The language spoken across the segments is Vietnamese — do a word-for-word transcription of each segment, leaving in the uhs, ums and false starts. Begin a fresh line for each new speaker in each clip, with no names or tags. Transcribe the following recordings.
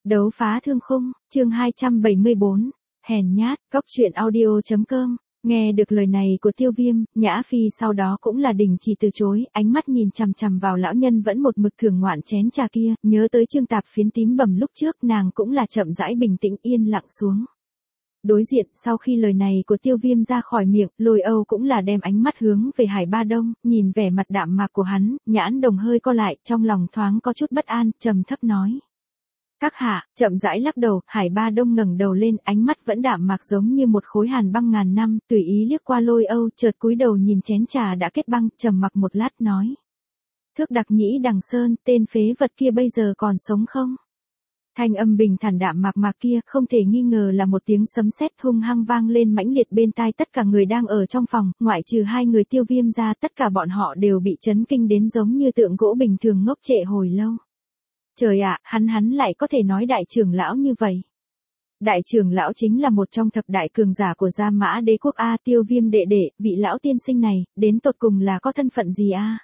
Đấu phá thương khung, chương hai trăm bảy mươi bốn, hèn nhát, cóc truyện audio chấm com. Nghe được lời này của Tiêu Viêm, Nhã Phi sau đó cũng là đình chỉ từ chối, ánh mắt nhìn chằm chằm vào lão nhân vẫn một mực thưởng ngoạn chén trà kia, nhớ tới Trương Tạp phiến tím bầm lúc trước, nàng cũng là chậm rãi bình tĩnh yên lặng xuống. Đối diện, sau khi lời này của Tiêu Viêm ra khỏi miệng, Lôi Âu cũng là đem ánh mắt hướng về Hải Ba Đông, nhìn vẻ mặt đạm mạc của hắn, nhãn đồng hơi co lại, trong lòng thoáng có chút bất an, trầm thấp nói. Các hạ, chậm rãi lắc đầu, Hải Ba Đông ngẩng đầu lên, ánh mắt vẫn đạm mạc giống như một khối hàn băng ngàn năm, tùy ý liếc qua Lôi Âu, chợt cúi đầu nhìn chén trà đã kết băng, trầm mặc một lát nói. Thước Đặc Nhĩ Đằng Sơn, tên phế vật kia bây giờ còn sống không? Thanh âm bình thản đạm mạc mạc kia, không thể nghi ngờ là một tiếng sấm sét hung hăng vang lên mãnh liệt bên tai tất cả người đang ở trong phòng, ngoại trừ hai người Tiêu Viêm ra, tất cả bọn họ đều bị chấn kinh đến giống như tượng gỗ bình thường ngốc trệ hồi lâu. Trời ạ, hắn hắn lại có thể nói đại trưởng lão như vậy. Đại trưởng lão chính là một trong thập đại cường giả của Gia Mã Đế quốc a, Tiêu Viêm đệ đệ, vị lão tiên sinh này, đến tột cùng là có thân phận gì a?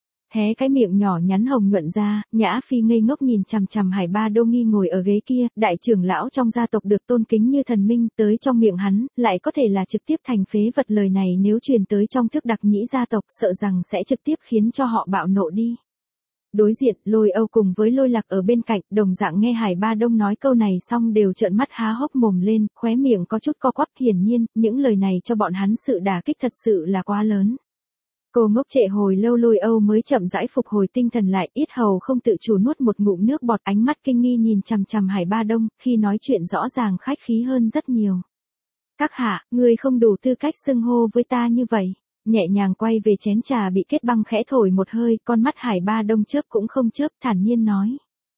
Hé cái miệng nhỏ nhắn hồng nhuận ra, Nhã Phi ngây ngốc nhìn chằm chằm Hải Ba Đô nghi ngồi ở ghế kia, đại trưởng lão trong gia tộc được tôn kính như thần minh, tới trong miệng hắn, lại có thể là trực tiếp thành phế vật, lời này nếu truyền tới trong Thước Đặc Nhĩ gia tộc, sợ rằng sẽ trực tiếp khiến cho họ bạo nộ đi. Đối diện, Lôi Âu cùng với Lôi Lạc ở bên cạnh, đồng dạng nghe Hải Ba Đông nói câu này xong đều trợn mắt há hốc mồm lên, khóe miệng có chút co quắp, hiển nhiên, những lời này cho bọn hắn sự đả kích thật sự là quá lớn. Cô ngốc trệ hồi lâu Lôi Âu mới chậm rãi phục hồi tinh thần lại, yết hầu không tự chủ nuốt một ngụm nước bọt, ánh mắt kinh nghi nhìn chằm chằm Hải Ba Đông, khi nói chuyện rõ ràng khách khí hơn rất nhiều. Các hạ, người không đủ tư cách xưng hô với ta như vậy. Nhẹ nhàng quay về chén trà bị kết băng khẽ thổi một hơi, con mắt Hải Ba Đông chớp cũng không chớp, thản nhiên nói.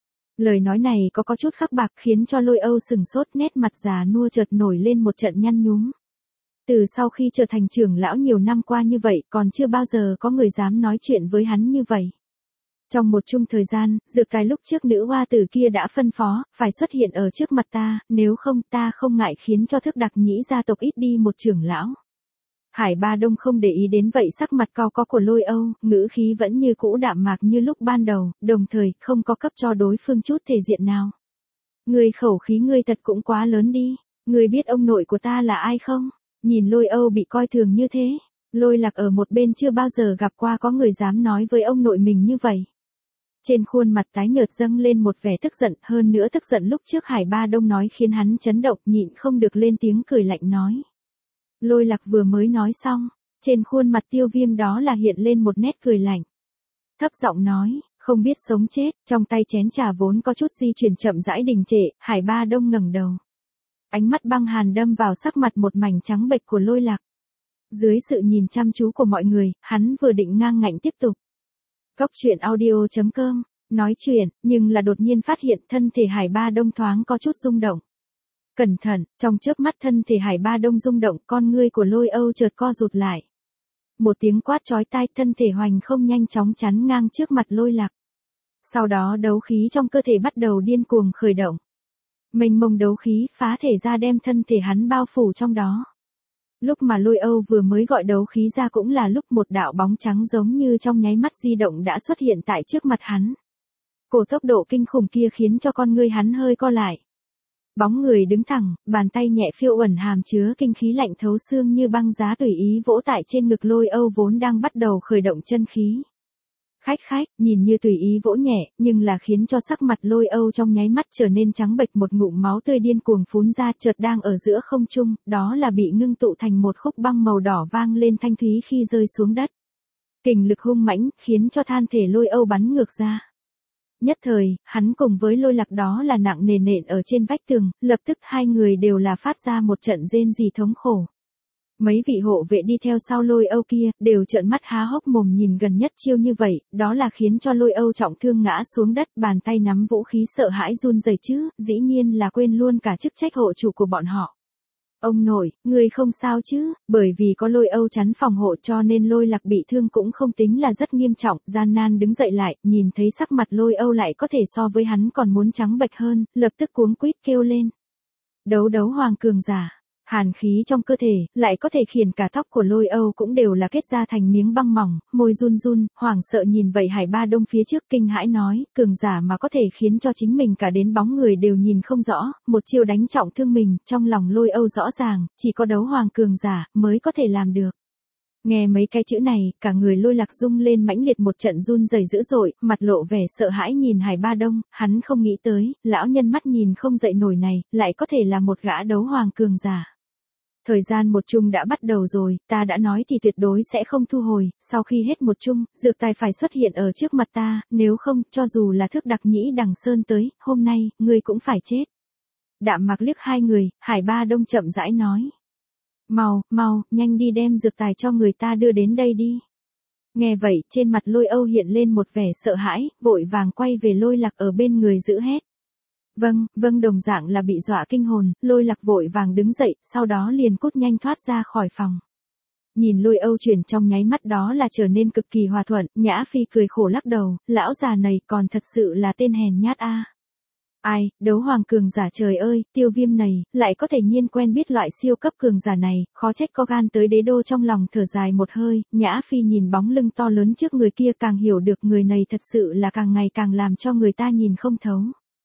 Lời nói này có có chút khắc bạc khiến cho Lôi Âu sừng sốt, nét mặt già nua chợt nổi lên một trận nhăn nhúm. Từ sau khi trở thành trưởng lão nhiều năm qua như vậy, còn chưa bao giờ có người dám nói chuyện với hắn như vậy. Trong một chung thời gian, dược tài lúc trước nữ hoa tử kia đã phân phó, phải xuất hiện ở trước mặt ta, nếu không ta không ngại khiến cho Thước Đặc Nhĩ gia tộc ít đi một trưởng lão. Hải Ba Đông không để ý đến vậy, sắc mặt cau có của Lôi Âu, ngữ khí vẫn như cũ đạm mạc như lúc ban đầu, đồng thời không có cấp cho đối phương chút thể diện nào. Người khẩu khí ngươi thật cũng quá lớn đi, người biết ông nội của ta là ai không? Nhìn Lôi Âu bị coi thường như thế, Lôi Lạc ở một bên chưa bao giờ gặp qua có người dám nói với ông nội mình như vậy. Trên khuôn mặt tái nhợt dâng lên một vẻ tức giận, hơn nữa tức giận lúc trước Hải Ba Đông nói khiến hắn chấn động, nhịn không được lên tiếng cười lạnh nói. Lôi Lạc vừa mới nói xong, trên khuôn mặt Tiêu Viêm đó là hiện lên một nét cười lạnh. Thấp giọng nói, không biết sống chết, trong tay chén trà vốn có chút di chuyển chậm rãi đình trệ, Hải Ba Đông ngẩng đầu. Ánh mắt băng hàn đâm vào sắc mặt một mảnh trắng bệch của Lôi Lạc. Dưới sự nhìn chăm chú của mọi người, hắn vừa định ngang ngạnh tiếp tục. Cóc truyện audio chấm com, nói chuyện, nhưng là đột nhiên phát hiện thân thể Hải Ba Đông thoáng có chút rung động. Cẩn thận, trong chớp mắt thân thể Hải Ba Đông rung động, con ngươi của Lôi Âu chợt co rụt lại. Một tiếng quát chói tai, thân thể hoành không nhanh chóng chắn ngang trước mặt Lôi Lạc. Sau đó đấu khí trong cơ thể bắt đầu điên cuồng khởi động. Mênh mông đấu khí phá thể ra đem thân thể hắn bao phủ trong đó. Lúc mà Lôi Âu vừa mới gọi đấu khí ra cũng là lúc một đạo bóng trắng giống như trong nháy mắt di động đã xuất hiện tại trước mặt hắn. Cổ tốc độ kinh khủng kia khiến cho con ngươi hắn hơi co lại. Bóng người đứng thẳng, bàn tay nhẹ phiêu uẩn hàm chứa kinh khí lạnh thấu xương như băng giá tùy ý vỗ tại trên ngực Lôi Âu vốn đang bắt đầu khởi động chân khí. Khách khách, nhìn như tùy ý vỗ nhẹ, nhưng là khiến cho sắc mặt Lôi Âu trong nháy mắt trở nên trắng bệch, một ngụm máu tươi điên cuồng phún ra, chợt đang ở giữa không trung, đó là bị ngưng tụ thành một khúc băng màu đỏ vang lên thanh thúy khi rơi xuống đất. Kình lực hung mãnh, khiến cho than thể Lôi Âu bắn ngược ra. Nhất thời, hắn cùng với Lôi Lạc đó là nặng nề nện ở trên vách tường, lập tức hai người đều là phát ra một trận rên rỉ thống khổ. Mấy vị hộ vệ đi theo sau Lôi Âu kia, đều trợn mắt há hốc mồm nhìn gần nhất chiêu như vậy, đó là khiến cho Lôi Âu trọng thương ngã xuống đất, bàn tay nắm vũ khí sợ hãi run rẩy chứ, dĩ nhiên là quên luôn cả chức trách hộ chủ của bọn họ. Ông nội, người không sao chứ, bởi vì có Lôi Âu chắn phòng hộ cho nên Lôi Lạc bị thương cũng không tính là rất nghiêm trọng, gian nan đứng dậy lại, nhìn thấy sắc mặt Lôi Âu lại có thể so với hắn còn muốn trắng bệch hơn, lập tức cuống quýt kêu lên. Đấu đấu hoàng cường giả. Hàn khí trong cơ thể, lại có thể khiến cả tóc của Lôi Âu cũng đều là kết ra thành miếng băng mỏng, môi run run, hoảng sợ nhìn vậy Hải Ba Đông phía trước kinh hãi nói, cường giả mà có thể khiến cho chính mình cả đến bóng người đều nhìn không rõ, một chiêu đánh trọng thương mình, trong lòng Lôi Âu rõ ràng, chỉ có đấu hoàng cường giả, mới có thể làm được. Nghe mấy cái chữ này, cả người Lôi Lạc rung lên mãnh liệt một trận run rẩy dữ dội, mặt lộ vẻ sợ hãi nhìn Hải Ba Đông, hắn không nghĩ tới, lão nhân mắt nhìn không dậy nổi này, lại có thể là một gã đấu hoàng cường giả. Thời gian một chung đã bắt đầu rồi, ta đã nói thì tuyệt đối sẽ không thu hồi, sau khi hết một chung, dược tài phải xuất hiện ở trước mặt ta, nếu không, cho dù là thức đặc nhĩ đằng sơn tới, hôm nay, ngươi cũng phải chết. Đạm Mạc liếc hai người, Hải Ba Đông chậm rãi nói. Mau, mau, nhanh đi đem dược tài cho người ta đưa đến đây đi. Nghe vậy, trên mặt Lôi Âu hiện lên một vẻ sợ hãi, vội vàng quay về Lôi Lạc ở bên người giữ hết. Vâng, vâng đồng dạng là bị dọa kinh hồn, Lôi Lạc vội vàng đứng dậy, sau đó liền cút nhanh thoát ra khỏi phòng. Nhìn Lôi Âu chuyển trong nháy mắt đó là trở nên cực kỳ hòa thuận, Nhã Phi cười khổ lắc đầu, lão già này còn thật sự là tên hèn nhát a. Ai, đấu hoàng cường giả trời ơi, Tiêu Viêm này, lại có thể nhiên quen biết loại siêu cấp cường giả này, khó trách có gan tới đế đô trong lòng thở dài một hơi, Nhã Phi nhìn bóng lưng to lớn trước người kia càng hiểu được người này thật sự là càng ngày càng làm cho người ta nhìn không thấu.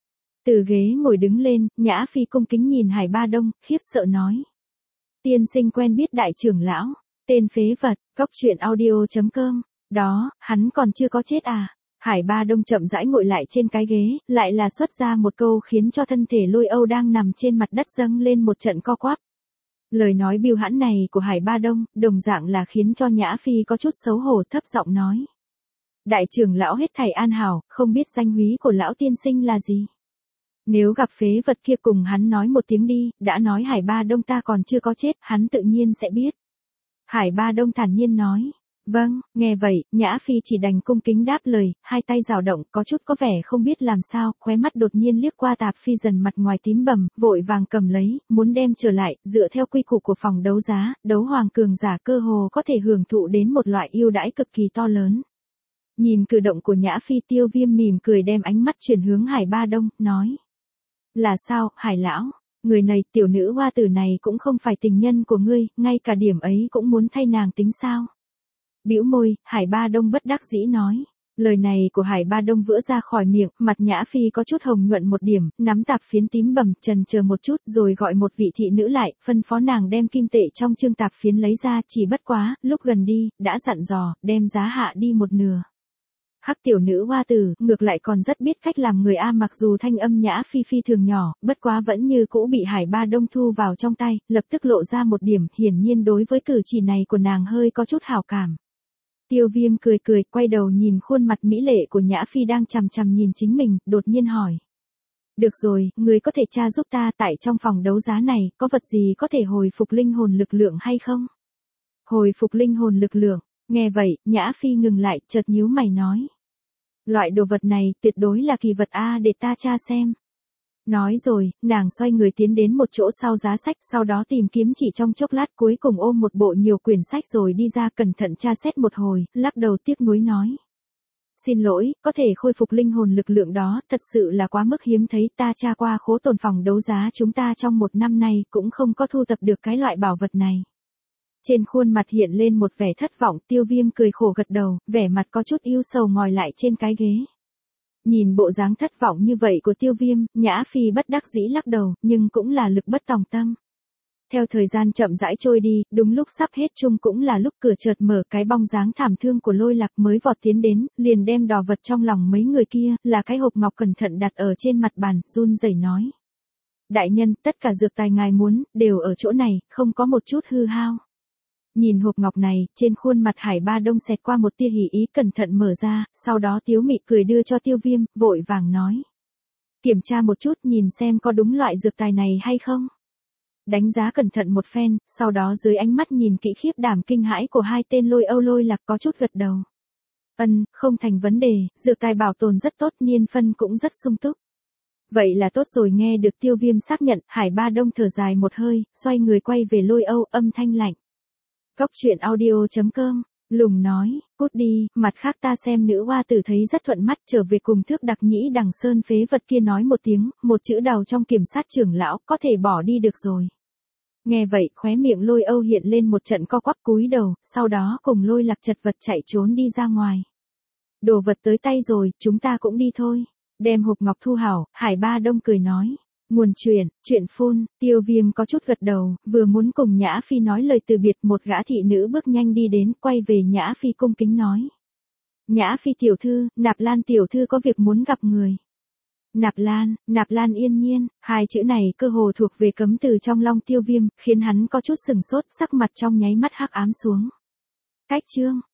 Từ ghế ngồi đứng lên, Nhã Phi cung kính nhìn Hải Ba Đông, khiếp sợ nói. Tiên sinh quen biết đại trưởng lão, tên phế vật, cóc truyện audio chấm com, đó, hắn còn chưa có chết à. Hải Ba Đông chậm rãi ngồi lại trên cái ghế, lại là xuất ra một câu khiến cho thân thể Lôi Âu đang nằm trên mặt đất dâng lên một trận co quắp. Lời nói biêu hãn này của Hải Ba Đông, đồng dạng là khiến cho Nhã Phi có chút xấu hổ thấp giọng nói. Đại trưởng lão hết thảy an hảo, không biết danh húy của lão tiên sinh là gì. Nếu gặp phế vật kia cùng hắn nói một tiếng đi, đã nói Hải Ba Đông ta còn chưa có chết, hắn tự nhiên sẽ biết. Hải Ba Đông thản nhiên nói. Vâng, nghe vậy, Nhã Phi chỉ đành cung kính đáp lời, hai tay dao động, có chút có vẻ không biết làm sao, khóe mắt đột nhiên liếc qua Tạp Phi Dần mặt ngoài tím bầm, vội vàng cầm lấy, muốn đem trở lại, dựa theo quy củ của phòng đấu giá, đấu hoàng cường giả cơ hồ có thể hưởng thụ đến một loại ưu đãi cực kỳ to lớn. Nhìn cử động của Nhã Phi, Tiêu Viêm mỉm cười đem ánh mắt chuyển hướng Hải Ba Đông, nói. Là sao, Hải lão, người này tiểu nữ hoa tử này cũng không phải tình nhân của ngươi, ngay cả điểm ấy cũng muốn thay nàng tính sao? Bĩu môi, Hải Ba Đông bất đắc dĩ nói. Lời này của Hải Ba Đông vỡ ra khỏi miệng, mặt Nhã Phi có chút hồng nhuận một điểm, nắm tạp phiến tím bầm, chần chờ một chút, rồi gọi một vị thị nữ lại, phân phó nàng đem kim tệ trong chương tạp phiến lấy ra, chỉ bất quá, lúc gần đi, đã dặn dò, đem giá hạ đi một nửa. Hắc tiểu nữ hoa tử, ngược lại còn rất biết cách làm người a, mặc dù thanh âm Nhã Phi phi thường nhỏ, bất quá vẫn như cũ bị Hải Ba Đông thu vào trong tay, lập tức lộ ra một điểm, hiển nhiên đối với cử chỉ này của nàng hơi có chút hảo cảm. Tiêu Viêm cười cười, quay đầu nhìn khuôn mặt mỹ lệ của Nhã Phi đang chằm chằm nhìn chính mình, đột nhiên hỏi. Được rồi, người có thể tra giúp ta, tại trong phòng đấu giá này, có vật gì có thể hồi phục linh hồn lực lượng hay không? Hồi phục linh hồn lực lượng, nghe vậy, Nhã Phi ngừng lại, chợt nhíu mày nói. Loại đồ vật này, tuyệt đối là kỳ vật a, để ta tra xem. Nói rồi, nàng xoay người tiến đến một chỗ sau giá sách, sau đó tìm kiếm chỉ trong chốc lát, cuối cùng ôm một bộ nhiều quyển sách rồi đi ra, cẩn thận tra xét một hồi, lắc đầu tiếc nuối nói. Xin lỗi, có thể khôi phục linh hồn lực lượng đó, thật sự là quá mức hiếm thấy, ta tra qua khố tồn phòng đấu giá chúng ta trong một năm nay cũng không có thu tập được cái loại bảo vật này. Trên khuôn mặt hiện lên một vẻ thất vọng, Tiêu Viêm cười khổ gật đầu, vẻ mặt có chút ưu sầu ngồi lại trên cái ghế. Nhìn bộ dáng thất vọng như vậy của Tiêu Viêm, Nhã Phi bất đắc dĩ lắc đầu, nhưng cũng là lực bất tòng tâm. Theo thời gian chậm rãi trôi đi, đúng lúc sắp hết chung cũng là lúc cửa chợt mở, cái bóng dáng thảm thương của Lôi Lạc mới vọt tiến đến, liền đem đò vật trong lòng mấy người kia, là cái hộp ngọc cẩn thận đặt ở trên mặt bàn, run rẩy nói. Đại nhân, tất cả dược tài ngài muốn, đều ở chỗ này, không có một chút hư hao. Nhìn hộp ngọc này, trên khuôn mặt Hải Ba Đông xẹt qua một tia hỉ ý, cẩn thận mở ra, sau đó tiếu mị cười đưa cho Tiêu Viêm, vội vàng nói. Kiểm tra một chút nhìn xem có đúng loại dược tài này hay không. Đánh giá cẩn thận một phen, sau đó dưới ánh mắt nhìn kỹ khiếp đảm kinh hãi của hai tên Lôi Âu Lôi Lạc có chút gật đầu. Ân, không thành vấn đề, dược tài bảo tồn rất tốt, niên phân cũng rất sung túc. Vậy là tốt rồi, nghe được Tiêu Viêm xác nhận, Hải Ba Đông thở dài một hơi, xoay người quay về Lôi Âu, âm thanh lạnh. Cóc truyện audio chấm com, lùng nói, cút đi, mặt khác ta xem nữ hoa tử thấy rất thuận mắt, trở về cùng thước đặc nhĩ đằng sơn phế vật kia nói một tiếng, một chữ đầu trong kiểm sát trưởng lão, có thể bỏ đi được rồi. Nghe vậy khóe miệng Lôi Âu hiện lên một trận co quắp cúi đầu, sau đó cùng Lôi Lạc chật vật chạy trốn đi ra ngoài. Đồ vật tới tay rồi, chúng ta cũng đi thôi. Đem hộp ngọc thu hảo, Hải Ba Đông cười nói. Nguồn chuyện, chuyện phun, Tiêu Viêm có chút gật đầu, vừa muốn cùng Nhã Phi nói lời từ biệt, một gã thị nữ bước nhanh đi đến, quay về Nhã Phi cung kính nói. Nhã Phi tiểu thư, Nạp Lan tiểu thư có việc muốn gặp người. Nạp Lan, Nạp Lan Yên Nhiên, hai chữ này cơ hồ thuộc về cấm từ trong lòng Tiêu Viêm, khiến hắn có chút sừng sốt, sắc mặt trong nháy mắt hắc ám xuống. Cách chương